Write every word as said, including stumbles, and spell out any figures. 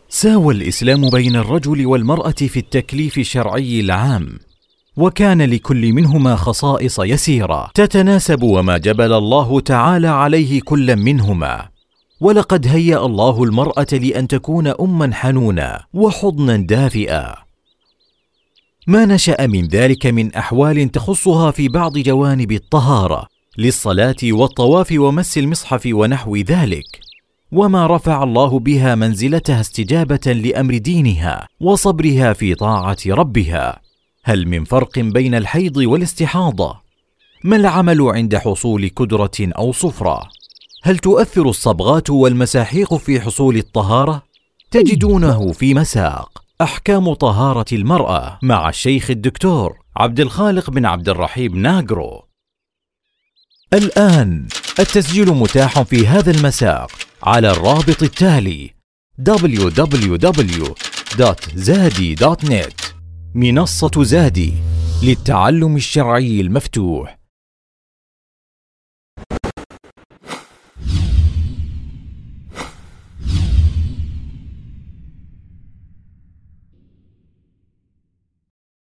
ساوى الإسلام بين الرجل والمرأة في التكليف الشرعي العام، وكان لكل منهما خصائص يسيرة تتناسب وما جبل الله تعالى عليه كل منهما. ولقد هيأ الله المرأة لأن تكون أما حنونا وحضنا دافئا. ما نشأ من ذلك من أحوال تخصها في بعض جوانب الطهارة للصلاة والطواف ومس المصحف ونحو ذلك، وما رفع الله بها منزلتها استجابة لأمر دينها وصبرها في طاعة ربها. هل من فرق بين الحيض والاستحاضة؟ ما العمل عند حصول كدرة أو صفرة؟ هل تؤثر الصبغات والمساحيق في حصول الطهارة؟ تجدونه في مساق أحكام طهارة المرأة مع الشيخ الدكتور عبد الخالق بن عبد الرحيم ناغرو. الآن التسجيل متاح في هذا المساق على الرابط التالي دبليو دبليو دبليو دوت زادي دوت نت. منصة زادي للتعلم الشرعي المفتوح.